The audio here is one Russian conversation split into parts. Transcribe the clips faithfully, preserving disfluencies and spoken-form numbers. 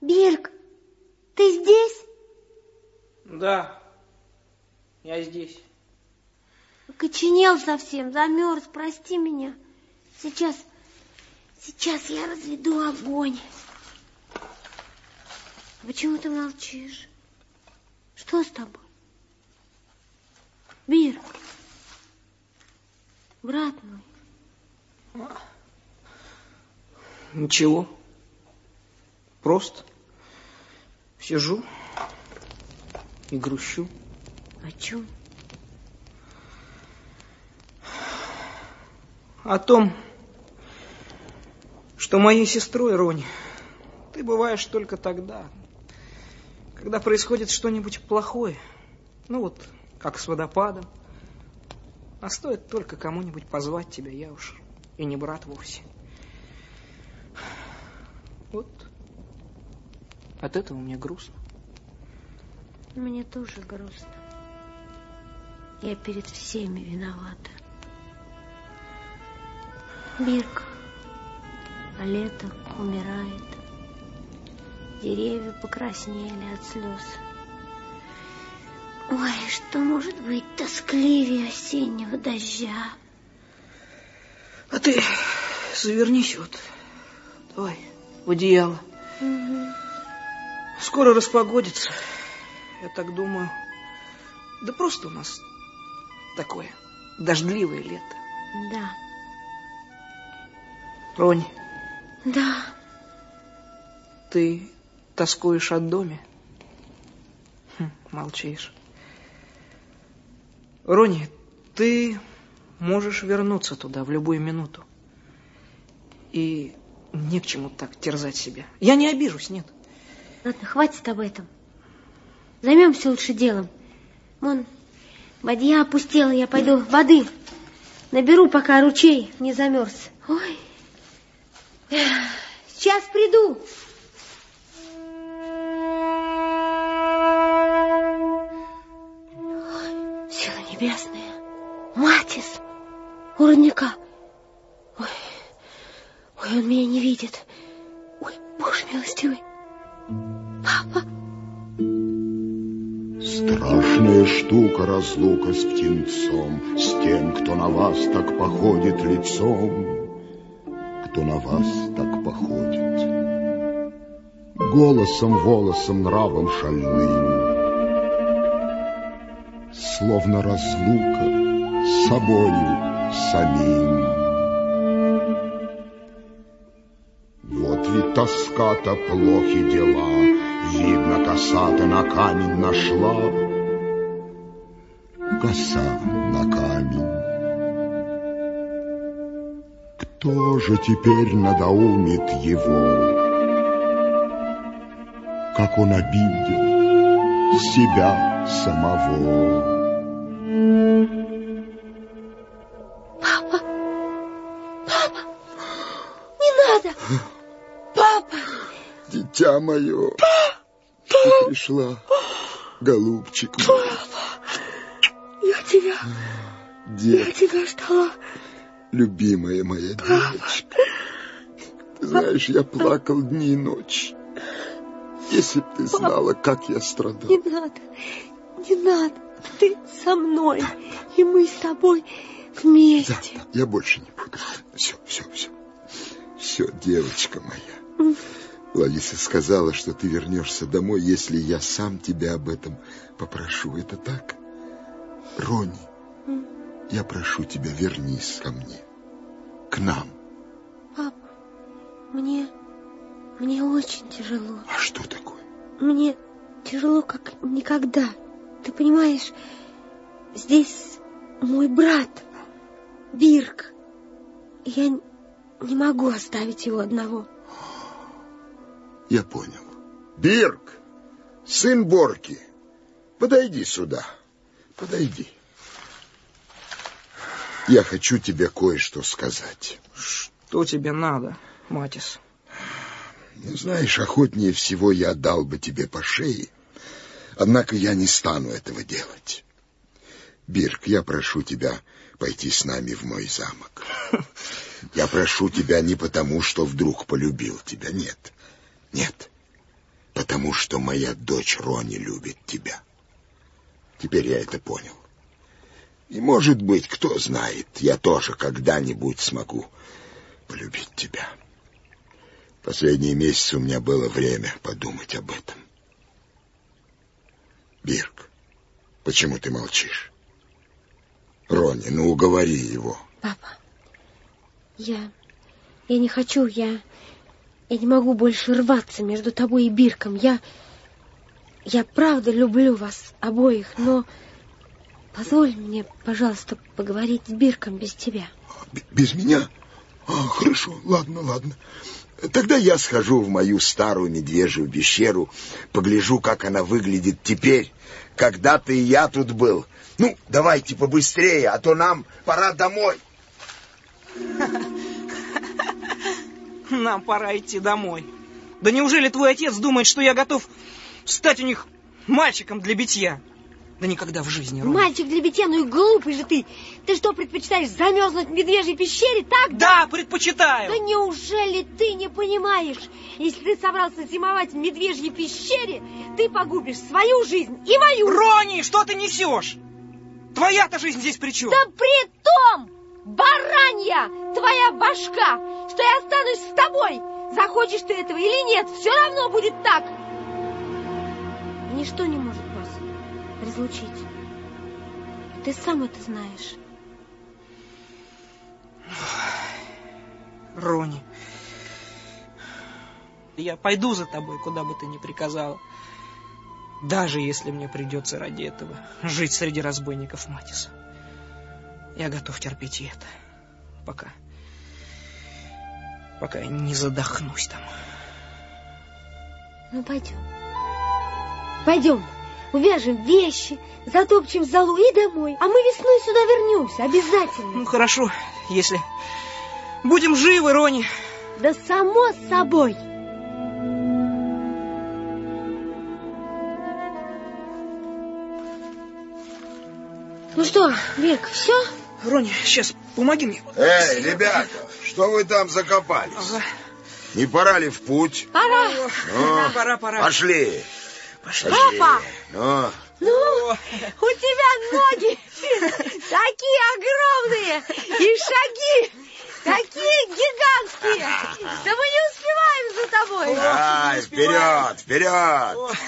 Бирк, ты здесь? Да, я здесь. Окоченел совсем, замерз, прости меня. Сейчас, сейчас я разведу огонь. Почему ты молчишь? Что с тобой? Бирк, брат мой. Ничего. Просто сижу и грущу. О чем? О том, что моей сестрой, Рони, ты бываешь только тогда, когда происходит что-нибудь плохое. Ну вот, как с водопадом. А стоит только кому-нибудь позвать тебя, я уж и не брат вовсе. Вот от этого мне грустно. Мне тоже грустно. Я перед всеми виновата. Бирк, а лето умирает. Деревья покраснели от слез. Ой, что может быть тоскливее осеннего дождя? А ты завернись вот, давай, в одеяло. Угу. Скоро распогодится, я так думаю. Да просто у нас такое дождливое лето. Да. Ронь. Да. Ты тоскуешь о доме? Хм, молчишь. Рони, ты можешь вернуться туда в любую минуту. И не к чему так терзать себя. Я не обижусь, нет. Ладно, хватит об этом. Займемся лучше делом. Вон, бадья опустела, я пойду воды наберу, пока ручей не замерз. Ой, сейчас приду. Ой, сила небесная, Матис, у родника. Ой, ой, он меня не видит. Ой, Боже милостивый. Папа. Страшная штука разлука с птенцом, с тем, кто на вас так походит лицом, кто на вас так походит. Голосом, волосом, нравом шальным, словно разлука с собою самим. Вот ведь тоска-то, плохи дела, видно, коса-то на камень нашла. Коса на камень. Кто же теперь надоумит его? Как он обидел себя самого. Папа, папа, не надо. Папа. Дитя мое, ты пришла, голубчик мой. Я тебя, Дед, я тебя ждала. любимая моя девочка. Ты знаешь, я плакал дни и ночи. Если б ты знала, как я страдал. Не надо, не надо. Ты со мной, и мы с тобой вместе. Да, да, я больше не буду. Все, все, все. Все, девочка моя. Лариса сказала, что ты вернешься домой, если я сам тебя об этом попрошу. Это так? Рони, я прошу тебя, вернись ко мне. К нам. Папа, мне, мне очень тяжело. А что такое? Мне тяжело, как никогда. Ты понимаешь, здесь мой брат, Бирк. Я не могу оставить его одного. Я понял. Бирк, сын Борки, подойди сюда. Подойди. Я хочу тебе кое-что сказать. Что тебе надо, Матис? Ну, знаешь, охотнее всего я дал бы тебе по шее, однако я не стану этого делать. Бирк, я прошу тебя пойти с нами в мой замок. Я прошу тебя не потому, что вдруг полюбил тебя, нет. Нет. потому что моя дочь Рони любит тебя. Теперь я это понял. И, может быть, кто знает, я тоже когда-нибудь смогу полюбить тебя. Последние месяцы у меня было время подумать об этом. Бирк, почему ты молчишь? Рони, ну уговори его. Папа, я... Я не хочу, я... Я не могу больше рваться между тобой и Бирком. Я... Я правда люблю вас обоих, но... Позволь мне, пожалуйста, поговорить с Бирком без тебя. Без меня? А, хорошо, ладно, ладно. Тогда я схожу в мою старую медвежью пещеру, погляжу, как она выглядит теперь. Когда-то и я тут был. Ну, давайте побыстрее, а то нам пора домой. Нам пора идти домой. Да неужели твой отец думает, что я готов стать у них мальчиком для битья? Да никогда в жизни, Рони. Мальчик для битья, ну и глупый же ты. Ты что, предпочитаешь замерзнуть в медвежьей пещере, так? Да, предпочитаю. Да неужели ты не понимаешь? Если ты собрался зимовать в медвежьей пещере, ты погубишь свою жизнь и мою. Рони, что ты несешь? Твоя-то жизнь здесь при чем? Да при том, баранья твоя башка, что я останусь с тобой. Захочешь ты этого или нет, все равно будет так. Ничто не может вас разлучить. Ты сам это знаешь. Рони, я пойду за тобой, куда бы ты ни приказала. Даже если мне придется ради этого жить среди разбойников Матиса. Я готов терпеть и это. Пока... Пока я не задохнусь там. Ну, пойдем. Пойдем. Увяжем вещи, затопчем золу и домой. А мы весной сюда вернемся, обязательно. Ну, хорошо, если будем живы, Рони. Да само собой. Ну что, Бирк, все? Рони, сейчас, помоги мне. Эй, ребята, что вы там закопались? Ага. Не пора ли в путь? Пора. Ну, Да, пора, пора. Пошли. Пошли. Папа! Ну, Ну, у тебя ноги такие огромные и шаги такие гигантские, что мы не успеваем за тобой. давай, вперед, вперед.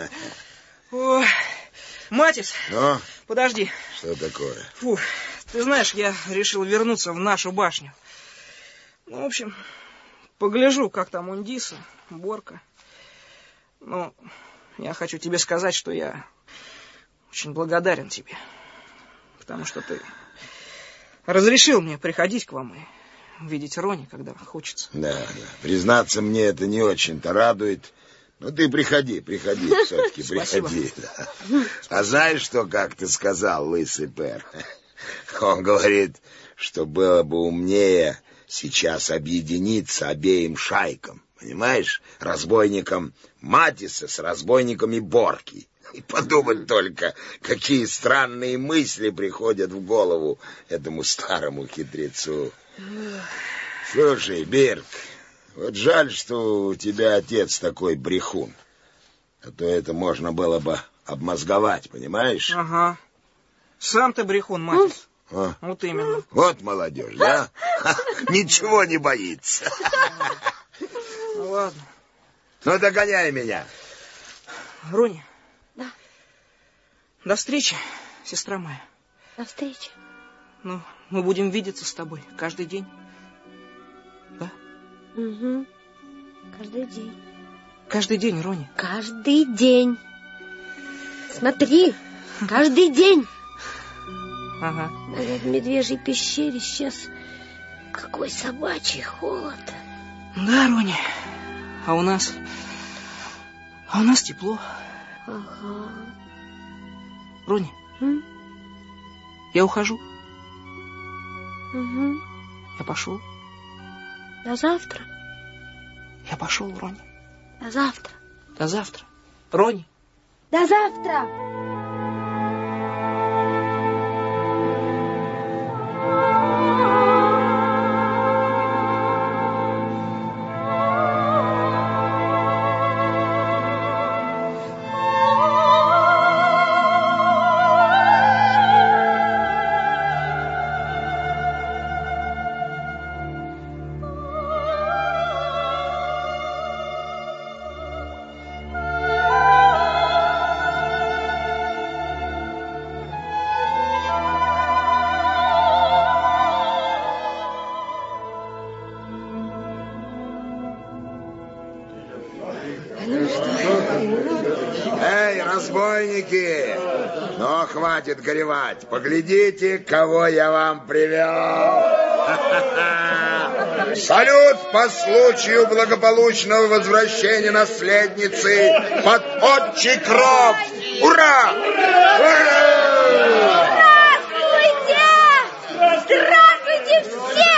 О, Матис, Ну, подожди. что такое? Фу, ты знаешь, я решил вернуться в нашу башню. Ну, в общем, погляжу, как там Ундиса, Борка. Ну, я хочу тебе сказать, что я очень благодарен тебе. Потому что ты разрешил мне приходить к вам и видеть Рони, когда хочется. Да, да. Признаться, мне это не очень-то радует. Ну, ты приходи, приходи, все-таки приходи. Да. А знаешь, что, как ты сказал, лысый пэр? Он говорит, что было бы умнее сейчас объединиться обеим шайкам. Понимаешь? Разбойникам Матиса с разбойниками Борки. И подумать только, какие странные мысли приходят в голову этому старому хитрецу. Слушай, Бирк, вот жаль, что у тебя отец такой брехун. А то это можно было бы обмозговать, понимаешь? Ага. Сам ты брехун, Матис. А? Вот именно. Вот молодежь, да? Ничего не боится. Ну ладно. Ну, догоняй меня. Рони. Да. До встречи, сестра моя. До встречи. Ну, мы будем видеться с тобой каждый день. Да? Угу. Каждый день. Каждый день, Рони. Каждый день. Смотри, каждый день. Ага. В медвежьей пещере сейчас какой собачий холод. Да, Рони. А у нас... А у нас тепло. Ага. Рони, М? я ухожу. Угу. Я пошел. До завтра. Я пошел, Рони. До завтра. До завтра. Рони. До завтра. Ну что? Эй, разбойники! Ну, хватит горевать. Поглядите, кого я вам привел. Салют по случаю благополучного возвращения наследницы под отчий кров. Ура! Ура! Здравствуйте! Здравствуйте все!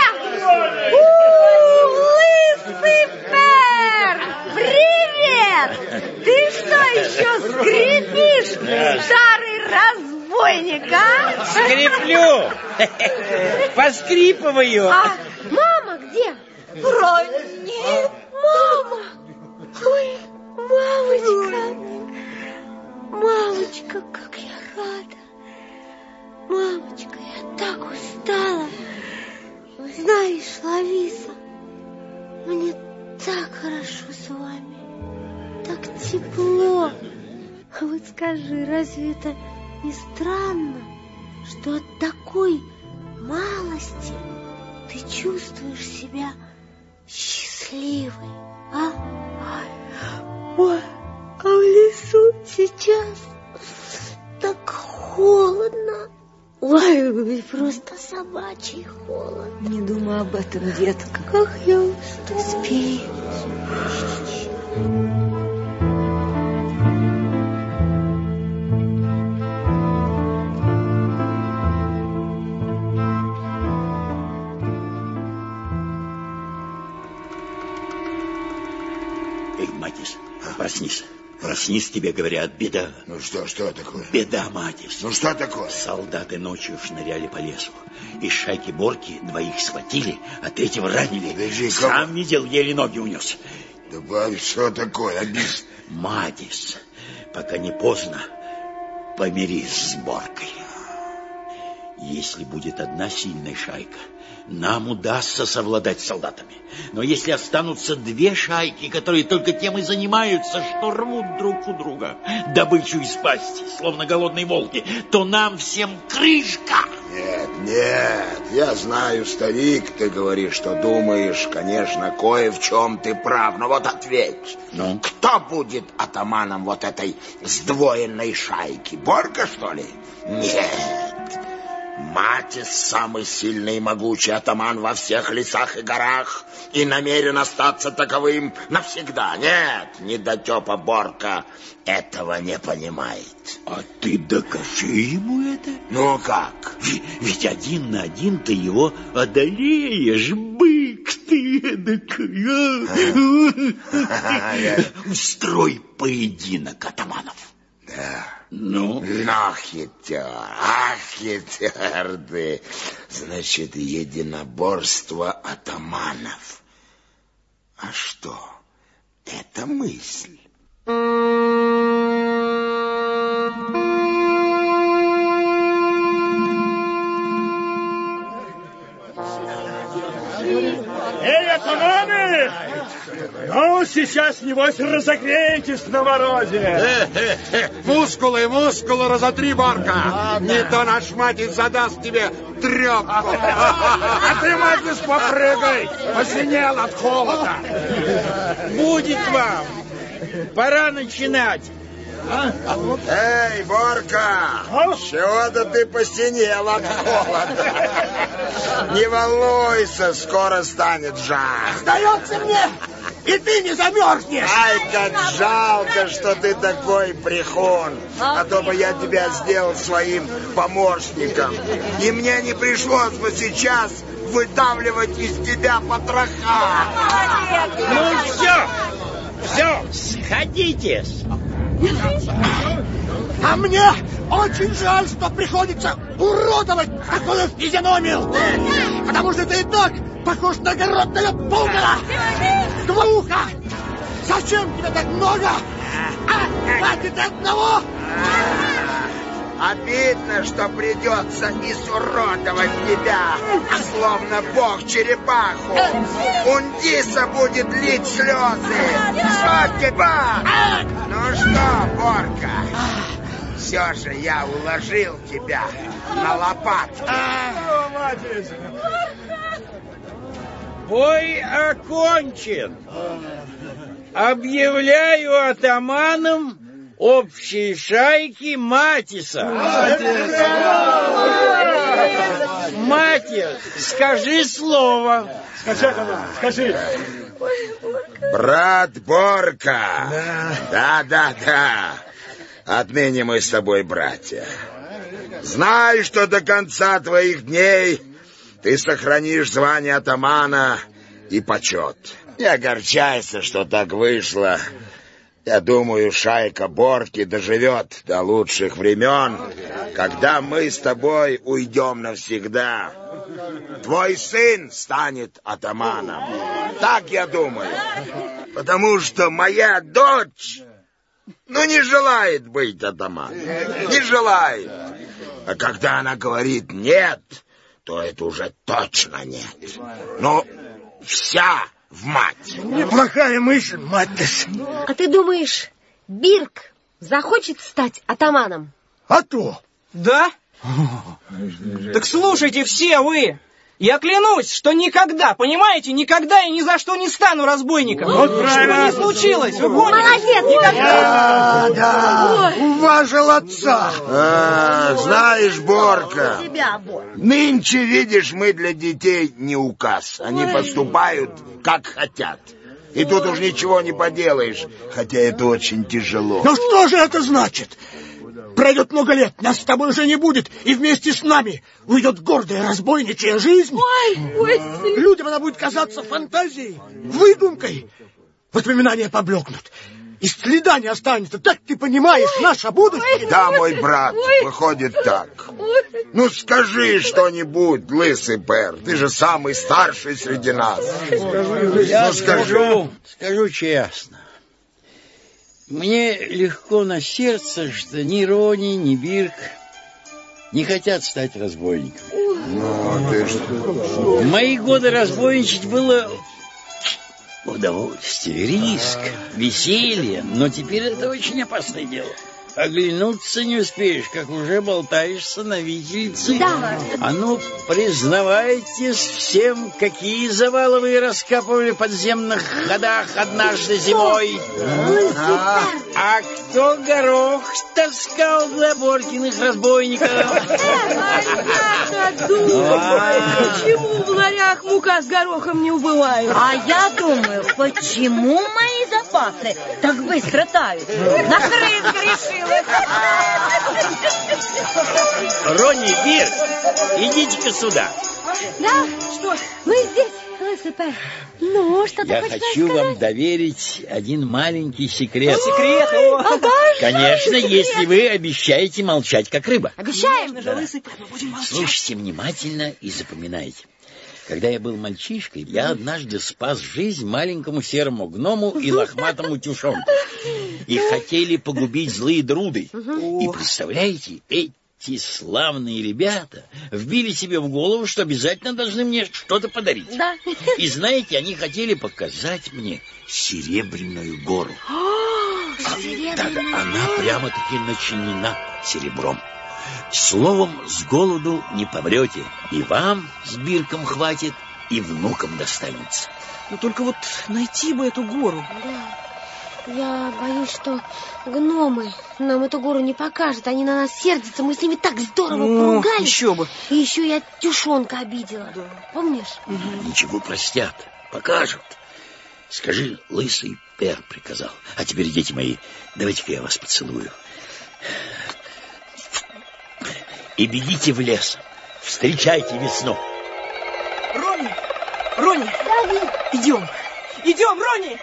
Лысый Пер! Привет! Ты что еще скрипишь, старый разбойник, а? Скреплю! Поскрипываю! А мама где? Ронни! Мама! Ой, мамочка! Мамочка, как я рада! Мамочка, я так устала! Знаешь, Лависа, мне так хорошо с вами, так тепло. Вот скажи, разве это не странно, что от такой малости ты чувствуешь себя счастливой, а? Ой, а в лесу сейчас так холодно. Ой, просто собачий холод. Не думай об этом, детка. Как я устала. Спи. Эй, Матис, проснись. Проснись, тебе говорят, беда. Ну что, что такое? Беда, Матис. Ну что такое? Солдаты ночью шныряли по лесу. Из шайки Борки двоих схватили, а третьего ранили. Подожди, Сам как? видел, еле ноги унес. Добавь, что такое? Объясни. Матис, пока не поздно, помирись с Боркой. Если будет одна сильная шайка, нам удастся совладать с солдатами. Но если останутся две шайки, которые только тем и занимаются, что рвут друг у друга добычу из пасти, словно голодные волки, то нам всем крышка. Нет, нет, я знаю, старик, ты говоришь, что думаешь, конечно, кое в чем ты прав, но вот ответь. Ну? Кто будет атаманом вот этой сдвоенной шайки? Борка, что ли? Нет. Матис самый сильный и могучий атаман во всех лесах и горах и намерен остаться таковым навсегда. Нет, недотепа Борка этого не понимает. А ты докажи ему это. Ну как? Ведь один на один ты его одолеешь, бык ты эдакый. Устрой поединок атаманов. Да. Ну? Ну, хитер, ах, хитер ты. Значит, единоборство атаманов. А что? Это мысль. Эй, атаманы! Ну, сейчас, небось, разогреетесь на морозе. Э, э, э, мускулы, мускулы разотри, Борка. Не то наш Матис задаст тебе трепку. А ты, Матис, попрыгай. Посинел от холода. Будет вам. Пора начинать. Эй, Борка, чего-то ты посинел от холода. Не волнуйся, скоро станет жарко. Сдается мне, и ты не замерзнешь. Ай, как жалко, что ты такой брехун. А то бы я тебя сделал своим помощником. И мне не пришлось бы сейчас выдавливать из тебя потроха. Ну все, все, сходитесь. А мне очень жаль, что приходится уродовать такую физиономию. Потому что ты и так похож на огородное пугало. Двуха! Зачем тебе так много? А, хватит одного! Обидно, что придется изуродовать тебя, словно бог черепаху. Ундиса будет лить слезы. Сотеба! Ну что, Борка, все же я уложил тебя на лопатки. Бой окончен. Объявляю атаманом общей шайки Матиса. Матис, скажи слово. Скажи, скажи. Брат Борка. Да, да, да. Отныне мы с тобой братья. Знай, что до конца твоих дней ты сохранишь звание атамана и почет. Не огорчайся, что так вышло. Я думаю, шайка Борки доживет до лучших времен, когда мы с тобой уйдем навсегда. Твой сын станет атаманом. Так я думаю. Потому что моя дочь, ну, не желает быть атаманом. Не желает. А когда она говорит «нет», то это уже точно нет. Ну, вся в мать. Неплохая мысль, Матис. А ты думаешь, Бирк захочет стать атаманом? А то. Да? Так слушайте все вы. Я клянусь, что никогда, понимаете, никогда и ни за что не стану разбойником. Вот что правильно. не случилось, вы поняли? Молодец! Никогда. Да, да, уважил отца. А, знаешь, Борка, нынче, видишь, мы для детей не указ. Они поступают, как хотят. И тут уж ничего не поделаешь, хотя это очень тяжело. Ну что же это значит? Пройдет много лет, нас с тобой уже не будет, и вместе с нами уйдет гордая разбойничья жизнь. Ой, ой, людям она будет казаться фантазией, выдумкой. Воспоминания поблекнут, и следа не останется. Так ты понимаешь, ой, наше будущее? Да, мой брат, ой, выходит так. Ой. Ну скажи что-нибудь, лысый пэр, ты же самый старший среди нас. Я ну, скажу, скажу честно. Мне легко на сердце, что ни Рони, ни Бирк не хотят стать разбойниками. Ну, ты что? В мои годы разбойничать было удовольствие, риск, веселье, но теперь это очень опасное дело. Оглянуться не успеешь, как уже болтаешься на виселице. Да. А ну, признавайтесь всем, какие завалы вы раскапывали в подземных ходах однажды зимой. А, а кто горох таскал для Боркиных разбойников? А я думаю, почему в ларях мука с горохом не убывает? А я думаю, почему мои запасы так быстро тают? На крыс грешила. Ронни, Бирк, идите-ка сюда. Да, что? Мы здесь, лысый пэр. Ну, что ты Я хочешь хочу сказать? вам доверить один маленький секрет. Секрет? А даже Конечно, секрет. если вы обещаете молчать, как рыба. Обещаем? Да. Лысый пэр, мы будем молчать. Слушайте внимательно и запоминайте. Когда я был мальчишкой, я однажды спас жизнь маленькому серому гному и лохматому тюшонку. Их хотели погубить злые друды. И представляете, эти славные ребята вбили себе в голову, что обязательно должны мне что-то подарить. Да. И знаете, они хотели показать мне Серебряную гору. А, да, да, она прямо-таки начинена серебром. Словом, с голоду не помрете. И вам с Бирком хватит, и внукам достанется. Ну только вот найти бы эту гору. Да. Я боюсь, что гномы нам эту гору не покажут. Они на нас сердятся. Мы с ними так здорово Ну, поругались. еще бы. И еще я тюшонка обидела. Да. Помнишь? Угу. Ничего, простят, покажут. Скажи, лысый пэр приказал. А теперь, дети мои, давайте-ка я вас поцелую. И бегите в лес. Встречайте весну. Рони! Рони! Идем! Идем, Рони!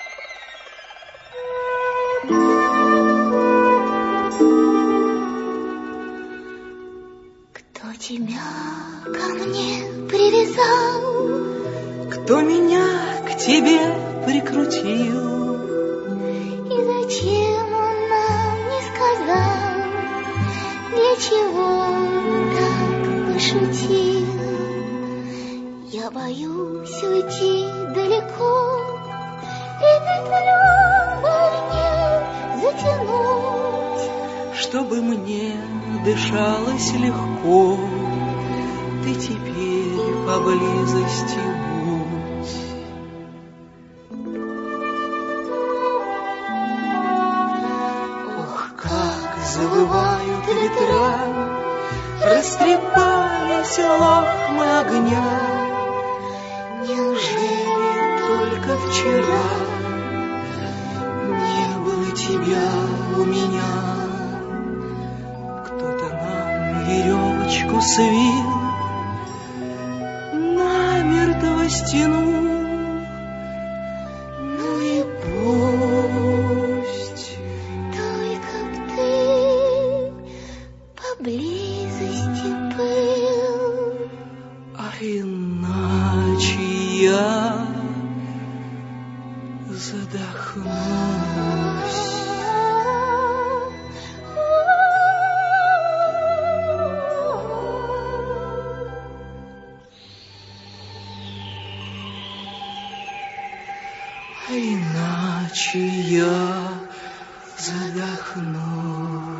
Кто тебя ко мне привязал? Кто меня к тебе прикрутил? И зачем он нам не сказал? Для чего так пошутил? Я боюсь уйти далеко и петлю больнее затянуть. Чтобы мне дышалось легко, ты теперь поблизости будь. завывают ветра, растрепались лохмы огня. Неужели только вчера не было тебя у меня? Кто-то нам веревочку свил, намертво стянул. Ну и пусть, только б ты поблизости был, а иначе я задохнусь. А иначе я задохнусь.